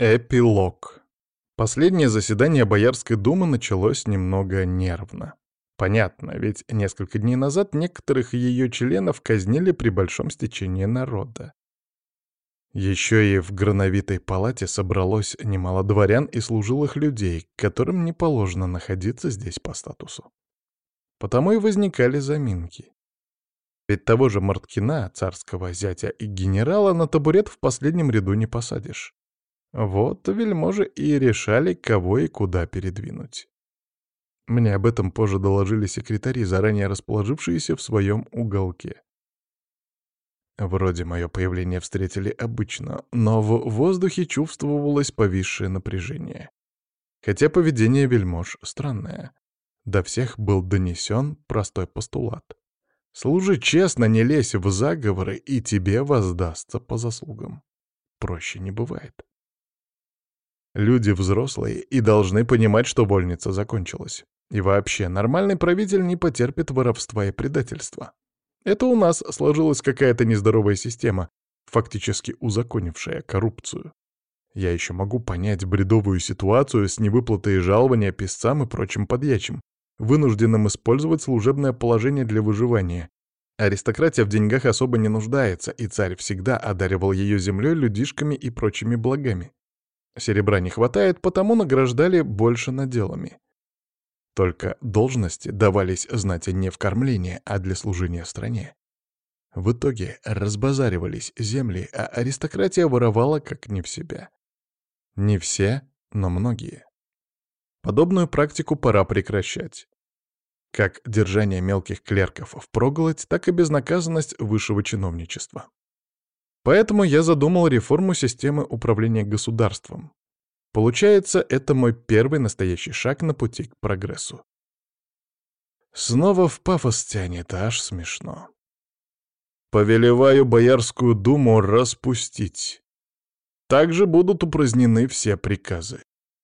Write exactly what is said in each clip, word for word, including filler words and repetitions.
Эпилог. Последнее заседание Боярской думы началось немного нервно. Понятно, ведь несколько дней назад некоторых ее членов казнили при большом стечении народа. Еще и в Грановитой палате собралось немало дворян и служилых людей, которым не положено находиться здесь по статусу. Потому и возникали заминки. Ведь того же Марткина, царского зятя и генерала, на табурет в последнем ряду не посадишь. Вот вельможи и решали, кого и куда передвинуть. Мне об этом позже доложили секретари, заранее расположившиеся в своем уголке. Вроде мое появление встретили обычно, но в воздухе чувствовалось повисшее напряжение. Хотя поведение вельмож странное. До всех был донесен простой постулат. Служи честно, не лезь в заговоры, и тебе воздастся по заслугам. Проще не бывает. Люди взрослые и должны понимать, что вольница закончилась. И вообще, нормальный правитель не потерпит воровства и предательства. Это у нас сложилась какая-то нездоровая система, фактически узаконившая коррупцию. Я еще могу понять бредовую ситуацию с невыплатой жалования писцам и прочим подьячим, вынужденным использовать служебное положение для выживания. Аристократия в деньгах особо не нуждается, и царь всегда одаривал ее землей, людишками и прочими благами. Серебра не хватает, потому награждали больше наделами. Только должности давались знати не в кормление, а для служения стране. В итоге разбазаривались земли, а аристократия воровала как не в себя. Не все, но многие. Подобную практику пора прекращать. Как держание мелких клерков впроголодь, так и безнаказанность высшего чиновничества. Поэтому я задумал реформу системы управления государством. Получается, это мой первый настоящий шаг на пути к прогрессу. Снова в пафос тянет, аж смешно. Повелеваю Боярскую думу распустить. Также будут упразднены все приказы.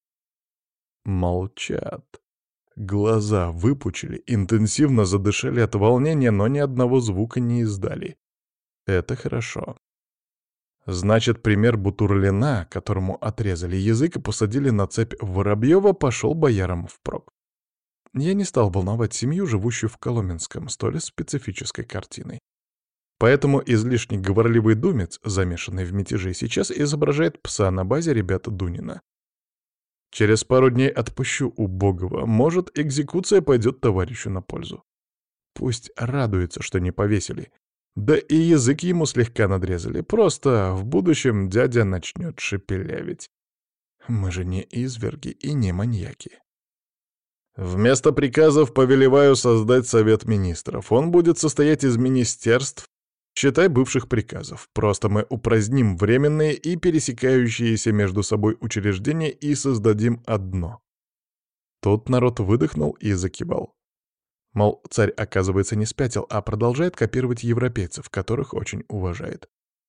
Молчат. Глаза выпучили, интенсивно задышали от волнения, но ни одного звука не издали. Это хорошо. Значит, пример Бутурлина, которому отрезали язык и посадили на цепь Воробьева, пошел боярам впрок. Я не стал волновать семью, живущую в Коломенском, столь специфической картиной. Поэтому излишне говорливый думец, замешанный в мятеже, сейчас изображает пса на базе ребят Дунина. Через пару дней отпущу убогого, может, экзекуция пойдет товарищу на пользу. Пусть радуется, что не повесили. Да и язык ему слегка надрезали, просто в будущем дядя начнет шепелявить. Мы же не изверги и не маньяки. Вместо приказов повелеваю создать Совет Министров. Он будет состоять из министерств, считай бывших приказов. Просто мы упраздним временные и пересекающиеся между собой учреждения и создадим одно. Тут народ выдохнул и закивал. Мол, царь, оказывается, не спятил, а продолжает копировать европейцев, которых очень уважает.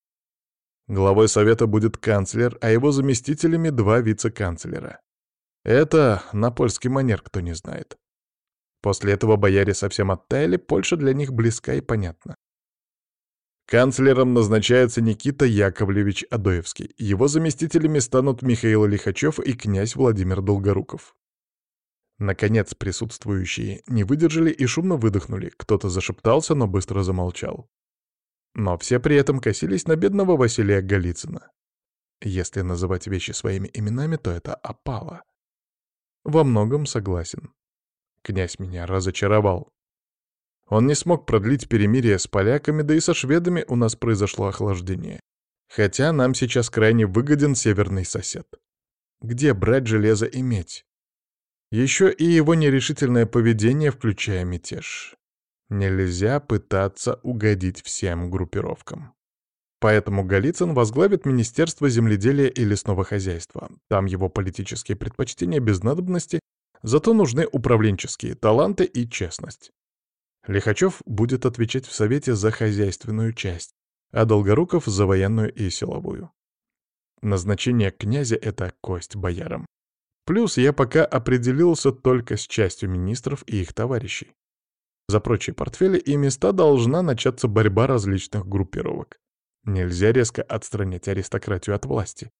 Главой совета будет канцлер, а его заместителями два вице-канцлера. Это на польский манер, кто не знает. После этого бояре совсем оттаяли, Польша для них близка и понятна. Канцлером назначается Никита Яковлевич Адоевский. Его заместителями станут Михаил Лихачев и князь Владимир Долгоруков. Наконец присутствующие не выдержали и шумно выдохнули. Кто-то зашептался, но быстро замолчал. Но все при этом косились на бедного Василия Голицына. Если называть вещи своими именами, то это опала. Во многом согласен. Князь меня разочаровал. Он не смог продлить перемирие с поляками, да и со шведами у нас произошло охлаждение. Хотя нам сейчас крайне выгоден северный сосед. Где брать железо и медь? Еще и его нерешительное поведение, включая мятеж. Нельзя пытаться угодить всем группировкам. Поэтому Голицын возглавит Министерство земледелия и лесного хозяйства. Там его политические предпочтения без надобности, зато нужны управленческие таланты и честность. Лихачев будет отвечать в Совете за хозяйственную часть, а Долгоруков — за военную и силовую. Назначение князя — это кость боярам. Плюс я пока определился только с частью министров и их товарищей. За прочие портфели и места должна начаться борьба различных группировок. Нельзя резко отстранять аристократию от власти.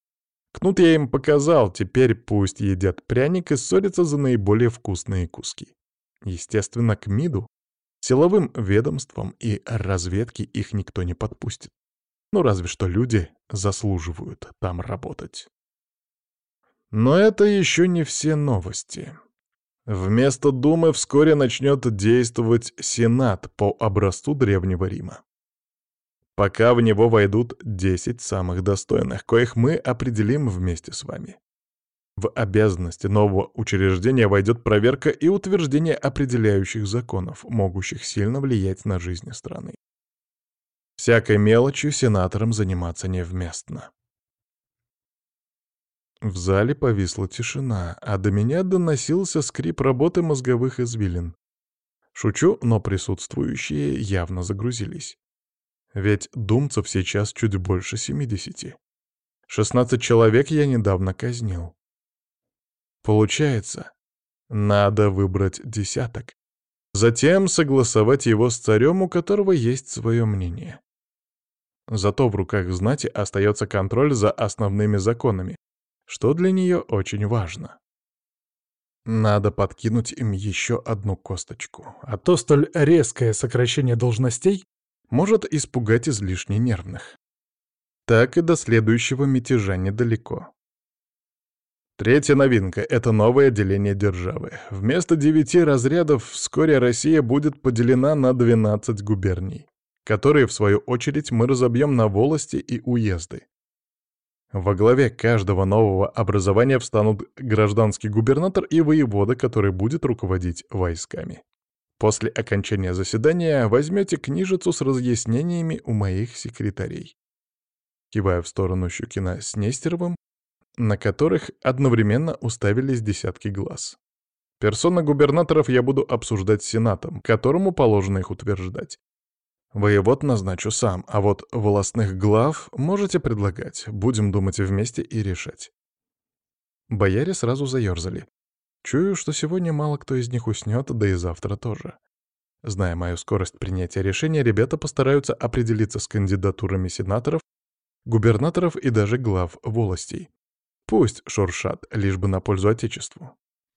Кнут я им показал, теперь пусть едят пряник и ссорятся за наиболее вкусные куски. Естественно, к МИДу, силовым ведомствам и разведке их никто не подпустит. Ну, разве что люди заслуживают там работать. Но это еще не все новости. Вместо Думы вскоре начнет действовать Сенат по образцу Древнего Рима. Пока в него войдут десять самых достойных, коих мы определим вместе с вами. В обязанности нового учреждения войдет проверка и утверждение определяющих законов, могущих сильно влиять на жизнь страны. Всякой мелочью сенаторам заниматься невместно. В зале повисла тишина, а до меня доносился скрип работы мозговых извилин. Шучу, но присутствующие явно загрузились. Ведь думцев сейчас чуть больше семидесяти. шестнадцать человек я недавно казнил. Получается, надо выбрать десяток. Затем согласовать его с царем, у которого есть свое мнение. Зато в руках знати остается контроль за основными законами, что для нее очень важно. Надо подкинуть им еще одну косточку, а то столь резкое сокращение должностей может испугать излишне нервных. Так и до следующего мятежа недалеко. Третья новинка — это новое деление державы. Вместо девяти разрядов вскоре Россия будет поделена на двенадцать губерний, которые, в свою очередь, мы разобьем на волости и уезды. Во главе каждого нового образования встанут гражданский губернатор и воевода, который будет руководить войсками. После окончания заседания возьмете книжицу с разъяснениями у моих секретарей. Кивая в сторону Щукина с Нестеровым, на которых одновременно уставились десятки глаз. Персоны губернаторов я буду обсуждать с Сенатом, которому положено их утверждать. Воевод назначу сам, а вот волостных глав можете предлагать. Будем думать вместе и решать. Бояре сразу заерзали. Чую, что сегодня мало кто из них уснет, да и завтра тоже. Зная мою скорость принятия решения, ребята постараются определиться с кандидатурами сенаторов, губернаторов и даже глав волостей. Пусть шуршат, лишь бы на пользу Отечеству.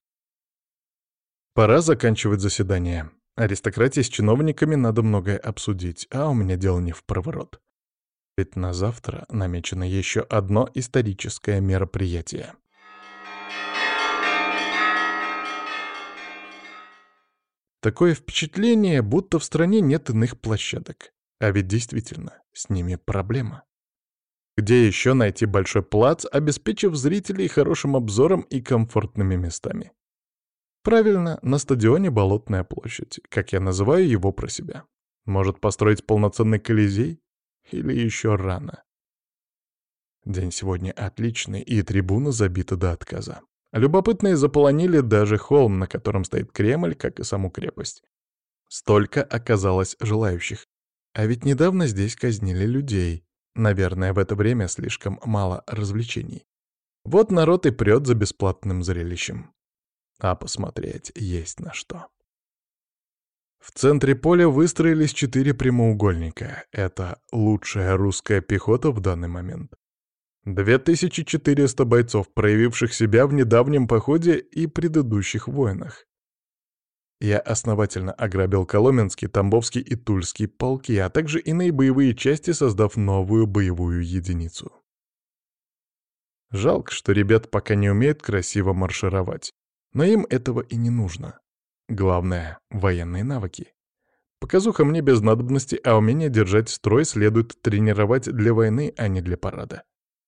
Пора заканчивать заседание. Аристократии с чиновниками надо многое обсудить, а у меня дело не в проворот. Ведь на завтра намечено еще одно историческое мероприятие. Такое впечатление, будто в стране нет иных площадок. А ведь действительно, с ними проблема. Где еще найти большой плац, обеспечив зрителей хорошим обзором и комфортными местами? Правильно, на стадионе Болотная площадь, как я называю его про себя. Может, построить полноценный Колизей? Или еще рано? День сегодня отличный, и трибуна забита до отказа. Любопытные заполонили даже холм, на котором стоит Кремль, как и саму крепость. Столько оказалось желающих. А ведь недавно здесь казнили людей. Наверное, в это время слишком мало развлечений. Вот народ и прет за бесплатным зрелищем. А посмотреть есть на что. В центре поля выстроились четыре прямоугольника. Это лучшая русская пехота в данный момент. две тысячи четыреста бойцов, проявивших себя в недавнем походе и предыдущих войнах. Я основательно ограбил Коломенский, Тамбовский и Тульский полки, а также иные боевые части, создав новую боевую единицу. Жалко, что ребят пока не умеют красиво маршировать, но им этого и не нужно. Главное — военные навыки. Показуха мне без надобности, а умение держать строй следует тренировать для войны, а не для парада.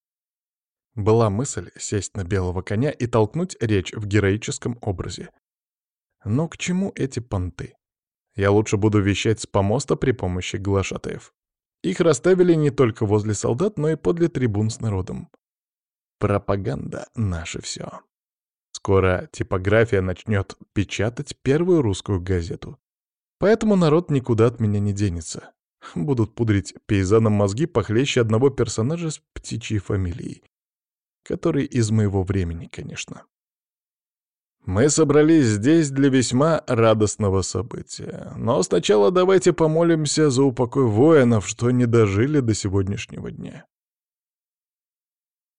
Была мысль сесть на белого коня и толкнуть речь в героическом образе. Но к чему эти понты? Я лучше буду вещать с помоста при помощи глашатаев. Их расставили не только возле солдат, но и подле трибун с народом. Пропаганда — наше все. Скоро типография начнет печатать первую русскую газету. Поэтому народ никуда от меня не денется. Будут пудрить пейзанам мозги похлеще одного персонажа с птичьей фамилией. Который из моего времени, конечно. Мы собрались здесь для весьма радостного события. Но сначала давайте помолимся за упокой воинов, что не дожили до сегодняшнего дня.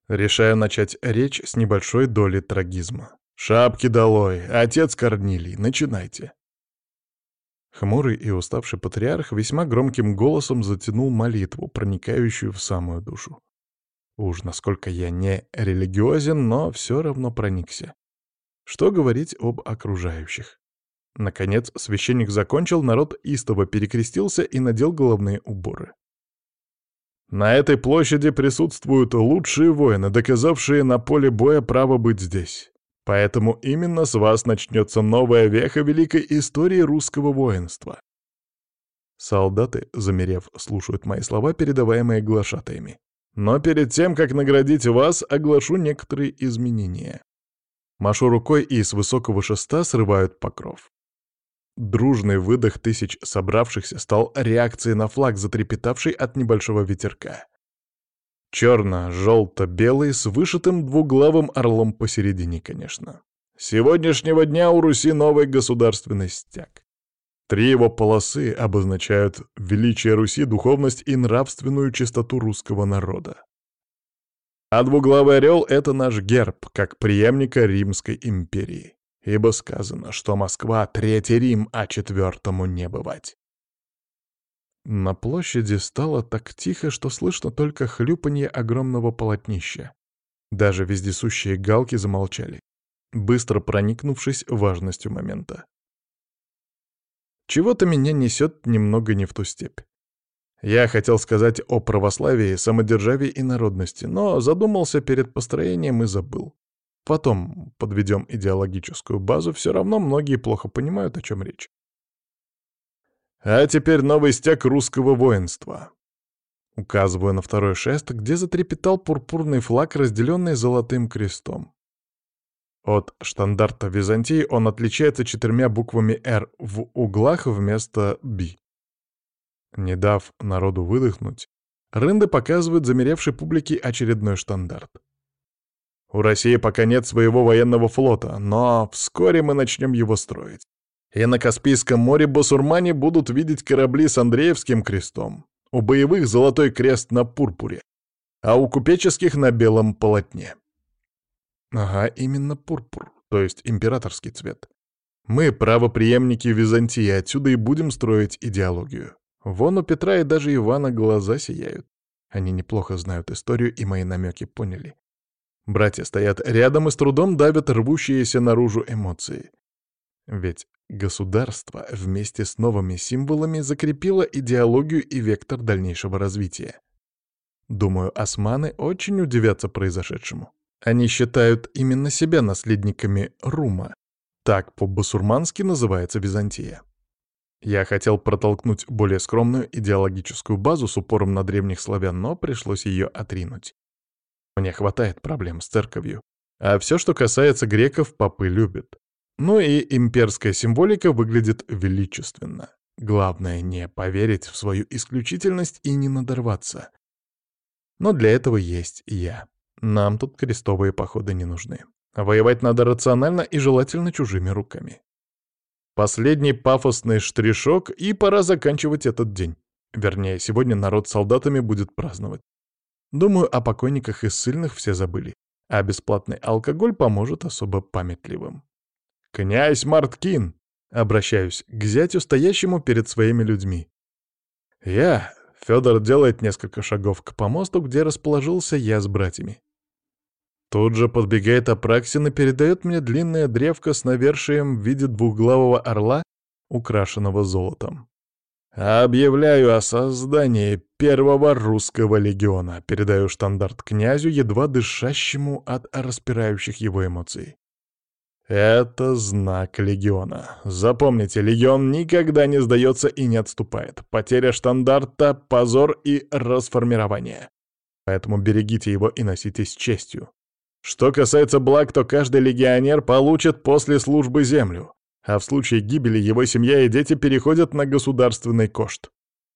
Решаю начать речь с небольшой доли трагизма. «Шапки долой! Отец Корнилий, начинайте!» Хмурый и уставший патриарх весьма громким голосом затянул молитву, проникающую в самую душу. Уж насколько я не религиозен, но все равно проникся. Что говорить об окружающих? Наконец священник закончил, народ истово перекрестился и надел головные уборы. На этой площади присутствуют лучшие воины, доказавшие на поле боя право быть здесь. Поэтому именно с вас начнется новая веха великой истории русского воинства. Солдаты, замерев, слушают мои слова, передаваемые глашатаями. Но перед тем, как наградить вас, оглашу некоторые изменения. Машу рукой, и с высокого шеста срывают покров. Дружный выдох тысяч собравшихся стал реакцией на флаг, затрепетавший от небольшого ветерка. Черно-желто-белый с вышитым двуглавым орлом посередине, конечно. С сегодняшнего дня у Руси новый государственный стяг. Три его полосы обозначают величие Руси, духовность и нравственную чистоту русского народа. А двуглавый орел — это наш герб, как преемника Римской империи. Ибо сказано, что Москва — третий Рим, а четвертому не бывать. На площади стало так тихо, что слышно только хлюпанье огромного полотнища. Даже вездесущие галки замолчали, быстро проникнувшись важностью момента. Чего-то меня несет немного не в ту степь. Я хотел сказать о православии, самодержавии и народности, но задумался перед построением и забыл. Потом подведем идеологическую базу, все равно многие плохо понимают, о чем речь. А теперь новый стяг русского воинства. Указываю на второй шест, где затрепетал пурпурный флаг, разделенный золотым крестом. От штандарта Византии он отличается четырьмя буквами «Р» в углах вместо «Б». Не дав народу выдохнуть, рынды показывают замеревшей публике очередной штандарт. У России пока нет своего военного флота, но вскоре мы начнем его строить. И на Каспийском море басурмане будут видеть корабли с Андреевским крестом, у боевых золотой крест на пурпуре, а у купеческих на белом полотне. Ага, именно пурпур, то есть императорский цвет. Мы правопреемники Византии, отсюда и будем строить идеологию. Вон у Петра и даже Ивана глаза сияют. Они неплохо знают историю и мои намеки поняли. Братья стоят рядом и с трудом давят рвущиеся наружу эмоции. Ведь государство вместе с новыми символами закрепило идеологию и вектор дальнейшего развития. Думаю, османы очень удивятся произошедшему. Они считают именно себя наследниками Рума. Так по-басурмански называется Византия. Я хотел протолкнуть более скромную идеологическую базу с упором на древних славян, но пришлось ее отринуть. Мне хватает проблем с церковью, а все, что касается греков, попы любят. Ну и имперская символика выглядит величественно. Главное не поверить в свою исключительность и не надорваться. Но для этого есть я. Нам тут крестовые походы не нужны. Воевать надо рационально и желательно чужими руками. Последний пафосный штришок, и пора заканчивать этот день. Вернее, сегодня народ с солдатами будет праздновать. Думаю, о покойниках и ссыльных все забыли, а бесплатный алкоголь поможет особо памятливым. «Князь Марткин!» — обращаюсь к зятю, стоящему перед своими людьми. «Я...» — Федор делает несколько шагов к помосту, где расположился я с братьями. Тут же подбегает Апраксин и передает мне длинное древко с навершием в виде двухглавого орла, украшенного золотом. «Объявляю о создании первого русского легиона», — передаю штандарт князю, едва дышащему от распирающих его эмоций. «Это знак легиона. Запомните, легион никогда не сдается и не отступает. Потеря штандарта — позор и расформирование. Поэтому берегите его и носите с честью. Что касается благ, то каждый легионер получит после службы землю, а в случае гибели его семья и дети переходят на государственный кошт».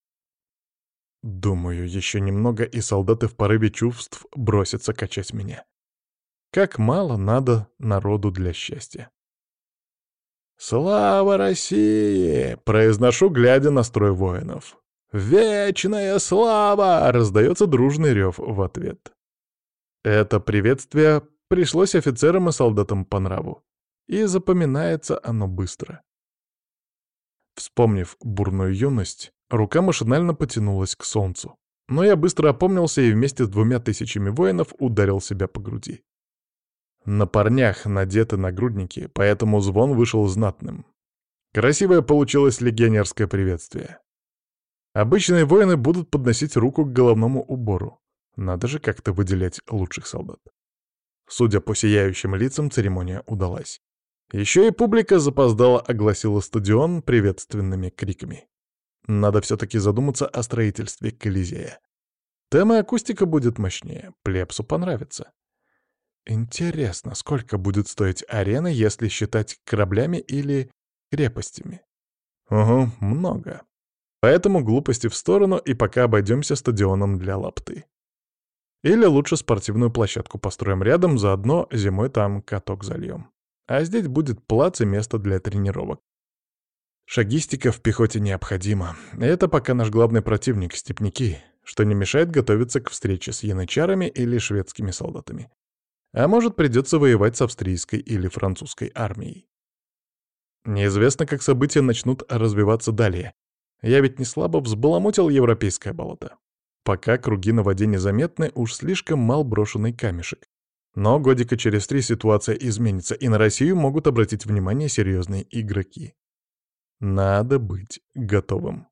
Думаю, еще немного, и солдаты в порыве чувств бросятся качать меня. Как мало надо народу для счастья. «Слава России!» — произношу, глядя на строй воинов. «Вечная слава!» — раздается дружный рев в ответ. Это приветствие пришлось офицерам и солдатам по нраву. И запоминается оно быстро. Вспомнив бурную юность, рука машинально потянулась к солнцу. Но я быстро опомнился и вместе с двумя тысячами воинов ударил себя по груди. На парнях надеты нагрудники, поэтому звон вышел знатным. Красивое получилось легионерское приветствие. Обычные воины будут подносить руку к головному убору. Надо же как-то выделять лучших солдат. Судя по сияющим лицам, церемония удалась. Еще и публика запоздала огласила стадион приветственными криками. Надо все-таки задуматься о строительстве Колизея. Там и акустика будет мощнее, плебсу понравится. Интересно, сколько будет стоить арена, если считать кораблями или крепостями? Угу, много. Поэтому глупости в сторону и пока обойдемся стадионом для лапты. Или лучше спортивную площадку построим рядом, заодно зимой там каток зальем. А здесь будет плац и место для тренировок. Шагистика в пехоте необходима. Это пока наш главный противник — степняки, что не мешает готовиться к встрече с янычарами или шведскими солдатами. А может, придется воевать с австрийской или французской армией. Неизвестно, как события начнут развиваться далее. Я ведь не слабо взбаламутил европейское болото. Пока круги на воде незаметны, уж слишком мал брошенный камешек. Но годика через три ситуация изменится, и на Россию могут обратить внимание серьезные игроки. Надо быть готовым.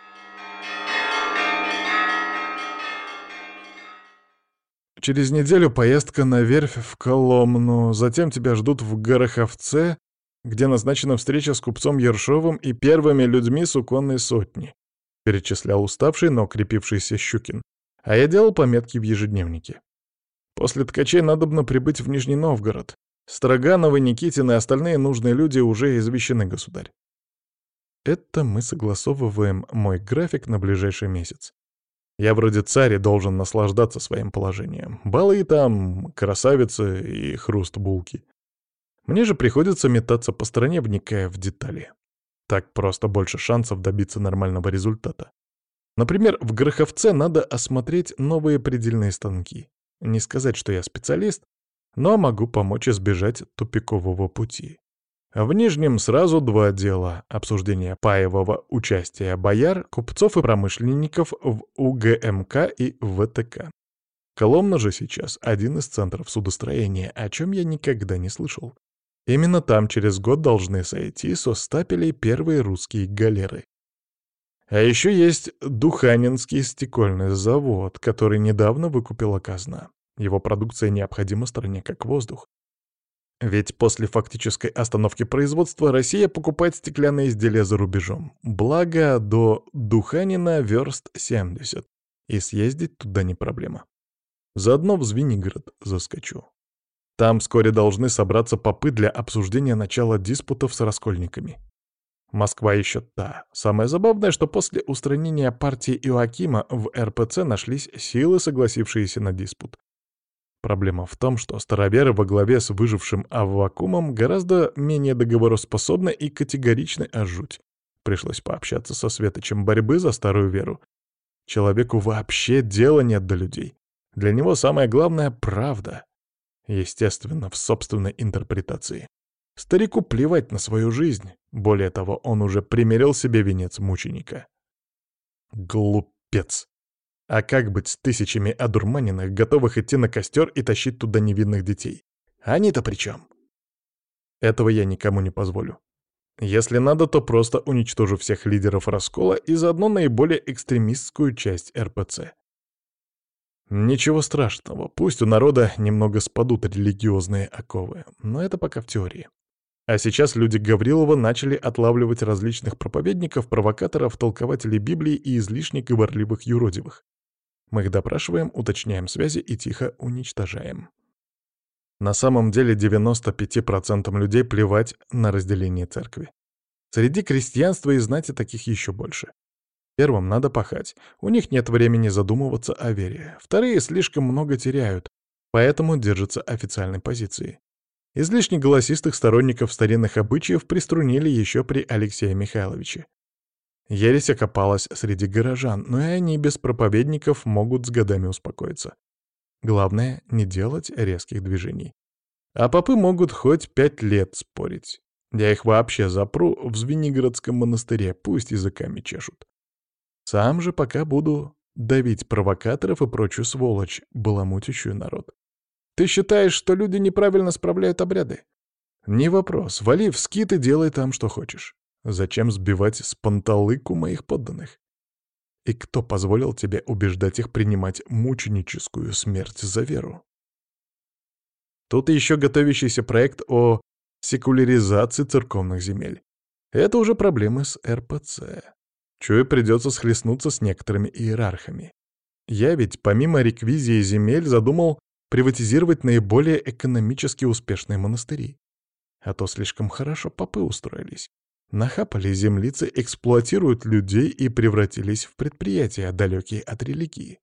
Через неделю поездка на верфь в Коломну, затем тебя ждут в Гороховце, где назначена встреча с купцом Ершовым и первыми людьми суконной сотни, перечислял уставший, но крепившийся Щукин, а я делал пометки в ежедневнике. После ткачей надобно прибыть в Нижний Новгород. Строгановы, Никитин и остальные нужные люди уже извещены, государь. Это мы согласовываем мой график на ближайший месяц. Я вроде царь и должен наслаждаться своим положением. Балы там, красавицы и хруст булки. Мне же приходится метаться по стране, вникая в детали. Так просто больше шансов добиться нормального результата. Например, в Гороховце надо осмотреть новые предельные станки. Не сказать, что я специалист, но могу помочь избежать тупикового пути. В Нижнем сразу два дела — обсуждение паевого участия бояр, купцов и промышленников в УГМК и ВТК. Коломна же сейчас один из центров судостроения, о чем я никогда не слышал. Именно там через год должны сойти со стапелей первые русские галеры. А еще есть Духанинский стекольный завод, который недавно выкупила казна. Его продукция необходима стране как воздух. Ведь после фактической остановки производства Россия покупает стеклянные изделия за рубежом. Благо, до Духанина верст семьдесят, и съездить туда не проблема. Заодно в Звенигород заскочу. Там вскоре должны собраться попы для обсуждения начала диспутов с раскольниками. Москва еще та. Самое забавное, что после устранения партии Иоакима в эр пэ цэ нашлись силы, согласившиеся на диспут. Проблема в том, что староверы во главе с выжившим Аввакумом гораздо менее договороспособны и категоричны, а жуть. Пришлось пообщаться со светочем борьбы за старую веру. Человеку вообще дела нет до людей. Для него самое главное — правда. Естественно, в собственной интерпретации. Старику плевать на свою жизнь. Более того, он уже примерил себе венец мученика. Глупец. А как быть с тысячами одурманенных, готовых идти на костер и тащить туда невинных детей? Они-то при чем? Этого я никому не позволю. Если надо, то просто уничтожу всех лидеров раскола и заодно наиболее экстремистскую часть эр пэ цэ. Ничего страшного, пусть у народа немного спадут религиозные оковы, но это пока в теории. А сейчас люди Гаврилова начали отлавливать различных проповедников, провокаторов, толкователей Библии и излишне говорливых юродивых. Мы их допрашиваем, уточняем связи и тихо уничтожаем. На самом деле девяноста пяти процентам людей плевать на разделение церкви. Среди крестьянства и знати таких еще больше. Первым надо пахать, у них нет времени задумываться о вере. Вторые слишком много теряют, поэтому держатся официальной позиции. Излишне голосистых сторонников старинных обычаев приструнили еще при Алексее Михайловиче. Ересь окопалась среди горожан, но и они без проповедников могут с годами успокоиться. Главное — не делать резких движений. А попы могут хоть пять лет спорить. Я их вообще запру в Звенигородском монастыре, пусть языками чешут. Сам же пока буду давить провокаторов и прочую сволочь, баламутящую народ. Ты считаешь, что люди неправильно справляют обряды? Не вопрос, вали в скит и делай там, что хочешь. Зачем сбивать с панталыку моих подданных? И кто позволил тебе убеждать их принимать мученическую смерть за веру? Тут еще готовящийся проект о секуляризации церковных земель. Это уже проблемы с эр пэ цэ. Чую, придется схлестнуться с некоторыми иерархами. Я ведь помимо реквизии земель задумал приватизировать наиболее экономически успешные монастыри. А то слишком хорошо попы устроились. Нахапали землицы, эксплуатируют людей и превратились в предприятия, далекие от религии.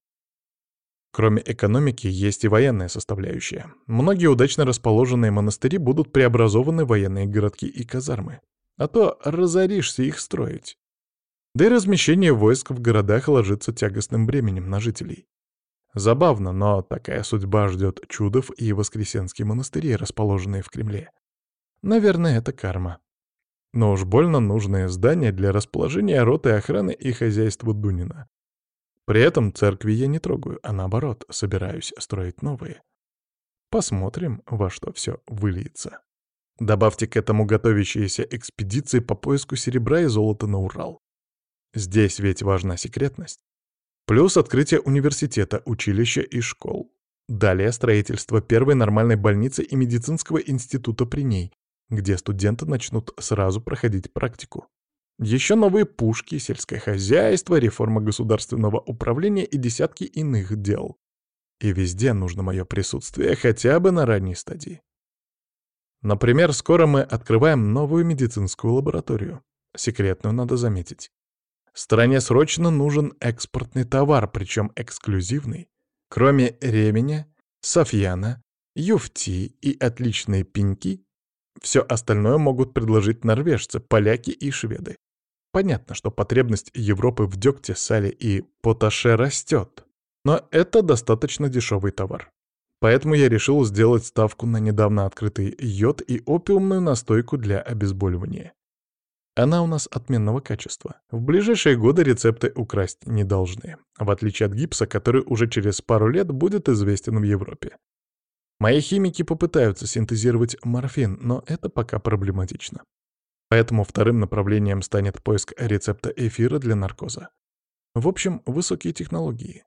Кроме экономики, есть и военная составляющая. Многие удачно расположенные монастыри будут преобразованы в военные городки и казармы. А то разоришься их строить. Да и размещение войск в городах ложится тягостным бременем на жителей. Забавно, но такая судьба ждет Чудов и Воскресенские монастыри, расположенные в Кремле. Наверное, это карма. Но уж больно нужное здание для расположения роты охраны и хозяйства Дунина. При этом церкви я не трогаю, а наоборот, собираюсь строить новые. Посмотрим, во что все выльется. Добавьте к этому готовящиеся экспедиции по поиску серебра и золота на Урал. Здесь ведь важна секретность. Плюс открытие университета, училища и школ. Далее строительство первой нормальной больницы и медицинского института при ней, где студенты начнут сразу проходить практику. Еще новые пушки, сельское хозяйство, реформа государственного управления и десятки иных дел. И везде нужно мое присутствие, хотя бы на ранней стадии. Например, скоро мы открываем новую медицинскую лабораторию. Секретную, надо заметить. Стране срочно нужен экспортный товар, причем эксклюзивный. Кроме ременя, софьяна, юфти и отличные пеньки, все остальное могут предложить норвежцы, поляки и шведы. Понятно, что потребность Европы в дегте, сале и поташе растет, но это достаточно дешевый товар. Поэтому я решил сделать ставку на недавно открытый йод и опиумную настойку для обезболивания. Она у нас отменного качества. В ближайшие годы рецепты украсть не должны, в отличие от гипса, который уже через пару лет будет известен в Европе. Мои химики попытаются синтезировать морфин, но это пока проблематично. Поэтому вторым направлением станет поиск рецепта эфира для наркоза. В общем, высокие технологии.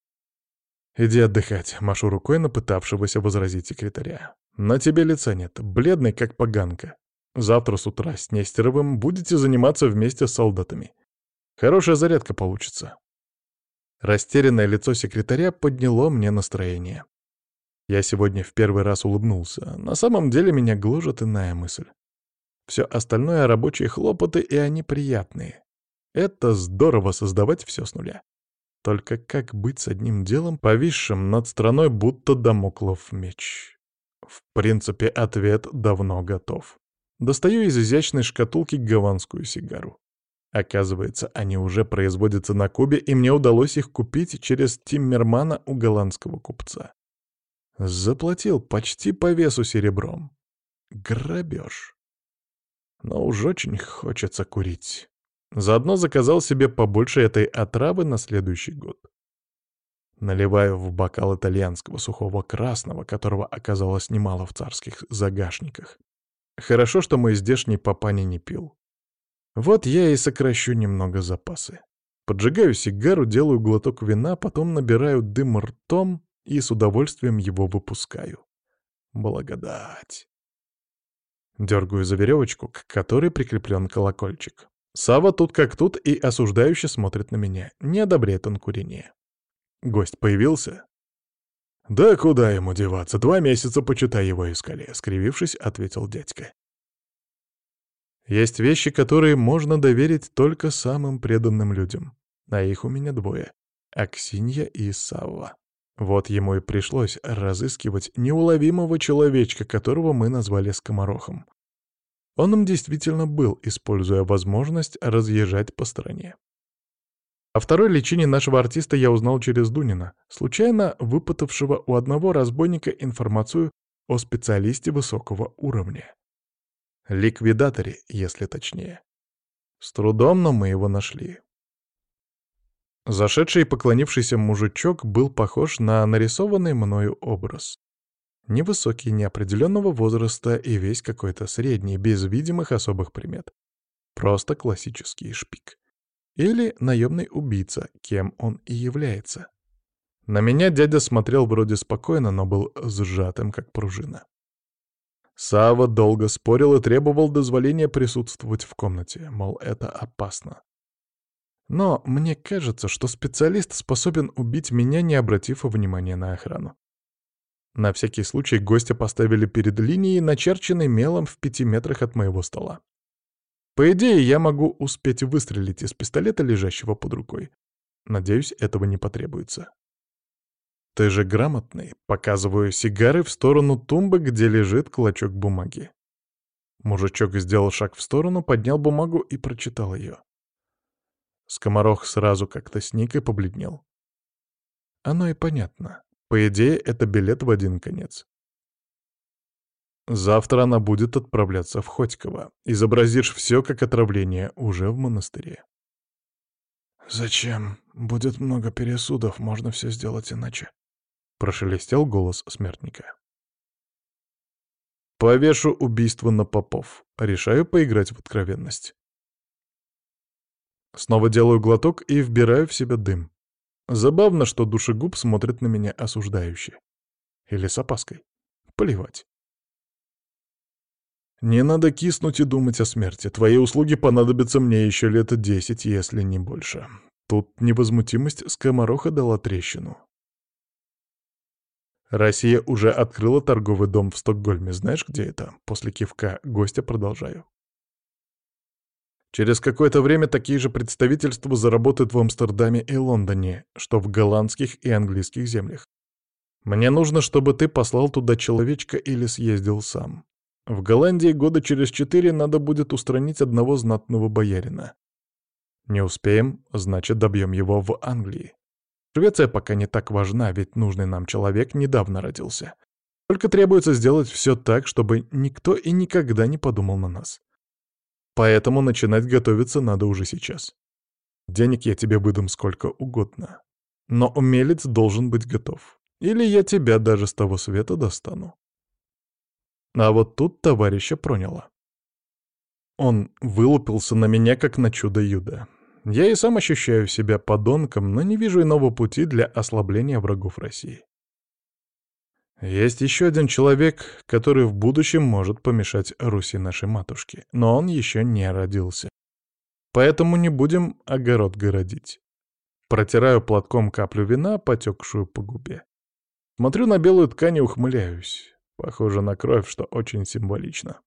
«Иди отдыхать», — машу рукой на пытавшегося возразить секретаря. «На тебе лица нет, бледный как поганка. Завтра с утра с Нестеровым будете заниматься вместе с солдатами. Хорошая зарядка получится». Растерянное лицо секретаря подняло мне настроение. Я сегодня в первый раз улыбнулся. На самом деле меня гложет иная мысль. Все остальное — рабочие хлопоты, и они приятные. Это здорово создавать все с нуля. Только как быть с одним делом, повисшим над страной, будто дамоклов меч? В принципе, ответ давно готов. Достаю из изящной шкатулки гаванскую сигару. Оказывается, они уже производятся на Кубе, и мне удалось их купить через Тиммермана у голландского купца. Заплатил почти по весу серебром. Грабеж. Но уж очень хочется курить. Заодно заказал себе побольше этой отравы на следующий год. Наливаю в бокал итальянского сухого красного, которого оказалось немало в царских загашниках. Хорошо, что мой здешний папаня не пил. Вот я и сокращу немного запасы. Поджигаю сигару, делаю глоток вина, потом набираю дым ртом и с удовольствием его выпускаю. Благодать. Дергаю за веревочку, к которой прикреплен колокольчик. Сава тут как тут и осуждающе смотрит на меня. Не одобряет он курение. Гость появился? «Да куда ему деваться? Два месяца, почитай, его искали», — скривившись, ответил дядька. Есть вещи, которые можно доверить только самым преданным людям. А их у меня двое — Аксинья и Савва. Вот ему и пришлось разыскивать неуловимого человечка, которого мы назвали Скоморохом. Он им действительно был, используя возможность разъезжать по стране. О второй личине нашего артиста я узнал через Дунина, случайно выпытавшего у одного разбойника информацию о специалисте высокого уровня. Ликвидаторе, если точнее. С трудом, но мы его нашли. Зашедший и поклонившийся мужичок был похож на нарисованный мною образ. Невысокий, неопределенного возраста и весь какой-то средний, без видимых особых примет. Просто классический шпик. Или наемный убийца, кем он и является. На меня дядя смотрел вроде спокойно, но был сжатым, как пружина. Сава долго спорил и требовал дозволения присутствовать в комнате, мол, это опасно. Но мне кажется, что специалист способен убить меня, не обратив внимания на охрану. На всякий случай гостя поставили перед линией, начерченной мелом в пяти метрах от моего стола. По идее, я могу успеть выстрелить из пистолета, лежащего под рукой. Надеюсь, этого не потребуется. «Ты же грамотный», — показываю сигары в сторону тумбы, где лежит клочок бумаги. Мужичок сделал шаг в сторону, поднял бумагу и прочитал ее. Скоморох сразу как-то сник и побледнел. Оно и понятно. По идее, это билет в один конец. Завтра она будет отправляться в Хотьково. Изобразишь все как отравление уже в монастыре. «Зачем? Будет много пересудов, можно все сделать иначе», — прошелестел голос смертника. «Повешу убийство на попов. Решаю поиграть в откровенность». Снова делаю глоток и вбираю в себя дым. Забавно, что душегуб смотрит на меня осуждающе. Или с опаской. Плевать. Не надо киснуть и думать о смерти. Твои услуги понадобятся мне еще лет десять, если не больше. Тут невозмутимость скомороха дала трещину. Россия уже открыла торговый дом в Стокгольме. Знаешь, где это? После кивка гостя продолжаю. Через какое-то время такие же представительства заработают в Амстердаме и Лондоне, что в голландских и английских землях. Мне нужно, чтобы ты послал туда человечка или съездил сам. В Голландии года через четыре надо будет устранить одного знатного боярина. Не успеем, значит, добьем его в Англии. Швеция пока не так важна, ведь нужный нам человек недавно родился. Только требуется сделать все так, чтобы никто и никогда не подумал на нас. Поэтому начинать готовиться надо уже сейчас. Денег я тебе выдам сколько угодно. Но умелец должен быть готов. Или я тебя даже с того света достану. А вот тут товарища проняло. Он вылупился на меня, как на чудо-юдо. Я и сам ощущаю себя подонком, но не вижу иного пути для ослабления врагов России. Есть еще один человек, который в будущем может помешать Руси нашей матушке, но он еще не родился. Поэтому не будем огород городить. Протираю платком каплю вина, потекшую по губе. Смотрю на белую ткань и ухмыляюсь. Похоже на кровь, что очень символично.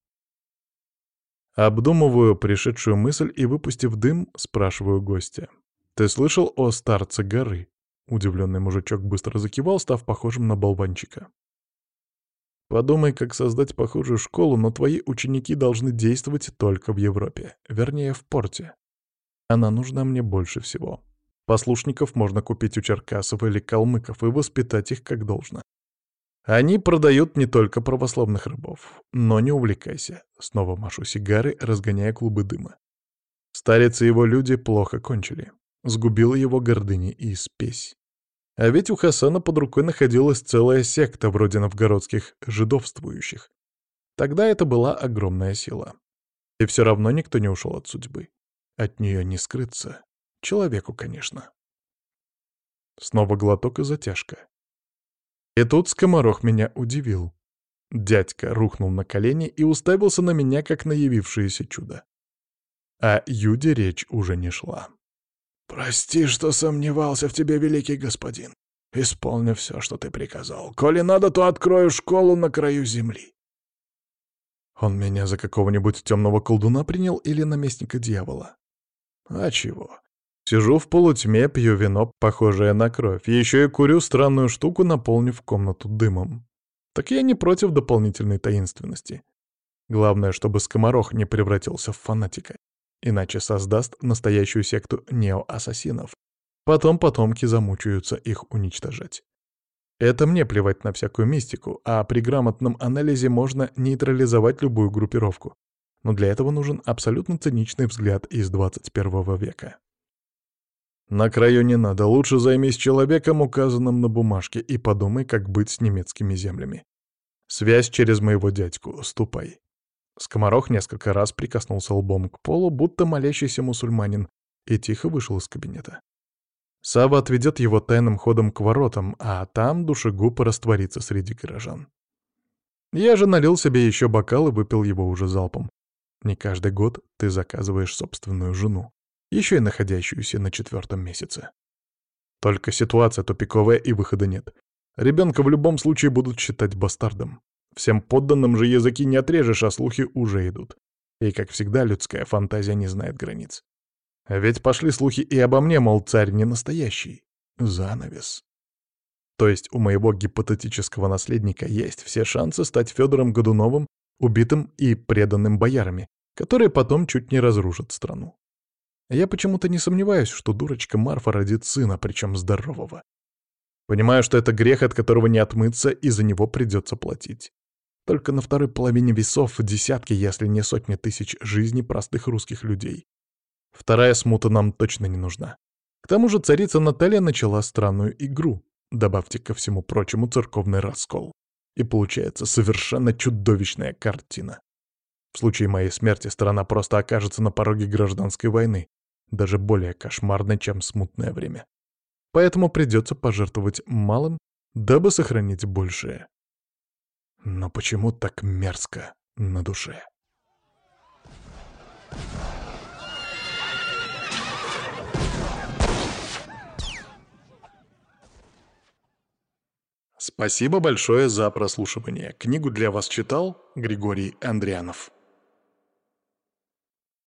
Обдумываю пришедшую мысль и, выпустив дым, спрашиваю гостя. «Ты слышал о старце горы?» Удивленный мужичок быстро закивал, став похожим на болванчика. «Подумай, как создать похожую школу, но твои ученики должны действовать только в Европе. Вернее, в порте. Она нужна мне больше всего. Послушников можно купить у черкасов или калмыков и воспитать их как должно. Они продают не только православных рабов. Но не увлекайся. Снова машу сигары, разгоняя клубы дыма. Старец и его люди плохо кончили. Сгубила его гордыня и спесь. А ведь у Хасана под рукой находилась целая секта, вроде новгородских жидовствующих. Тогда это была огромная сила. И все равно никто не ушел от судьбы. От нее не скрыться. Человеку, конечно. Снова глоток и затяжка. И тут скоморох меня удивил. Дядька рухнул на колени и уставился на меня, как на явившееся чудо. О Юде речь уже не шла. «Прости, что сомневался в тебе, великий господин. Исполню все, что ты приказал. Коли надо, то открою школу на краю земли». Он меня за какого-нибудь темного колдуна принял или наместника дьявола? А чего? Сижу в полутьме, пью вино, похожее на кровь, еще и курю странную штуку, наполнив комнату дымом. Так я не против дополнительной таинственности. Главное, чтобы скоморох не превратился в фанатика, иначе создаст настоящую секту неоассасинов, Потом потомки замучаются их уничтожать. Это мне плевать на всякую мистику, а при грамотном анализе можно нейтрализовать любую группировку. Но для этого нужен абсолютно циничный взгляд из двадцать первого века. На краю не надо, лучше займись человеком, указанным на бумажке, и подумай, как быть с немецкими землями. Связь через моего дядьку, ступай. Скоморох несколько раз прикоснулся лбом к полу, будто молящийся мусульманин, и тихо вышел из кабинета. Сава отведет его тайным ходом к воротам, а там душегуб растворится среди горожан. Я же налил себе еще бокал и выпил его уже залпом. Не каждый год ты заказываешь собственную жену, еще и находящуюся на четвертом месяце. Только ситуация тупиковая и выхода нет. Ребенка в любом случае будут считать бастардом. Всем подданным же языки не отрежешь, а слухи уже идут. И, как всегда, людская фантазия не знает границ. А ведь пошли слухи и обо мне, мол, царь не настоящий. Занавес. То есть у моего гипотетического наследника есть все шансы стать Федором Годуновым, убитым и преданным боярами, которые потом чуть не разрушат страну. Я почему-то не сомневаюсь, что дурочка Марфа родит сына, причем здорового. Понимаю, что это грех, от которого не отмыться, и за него придется платить. Только на второй половине весов десятки, если не сотни тысяч жизней простых русских людей. Вторая смута нам точно не нужна. К тому же царица Наталья начала странную игру. Добавьте ко всему прочему церковный раскол. И получается совершенно чудовищная картина. В случае моей смерти страна просто окажется на пороге гражданской войны, даже более кошмарной, чем смутное время. Поэтому придется пожертвовать малым, дабы сохранить большее. Но почему так мерзко на душе? Спасибо большое за прослушивание. Книгу для вас читал Григорий Андрианов.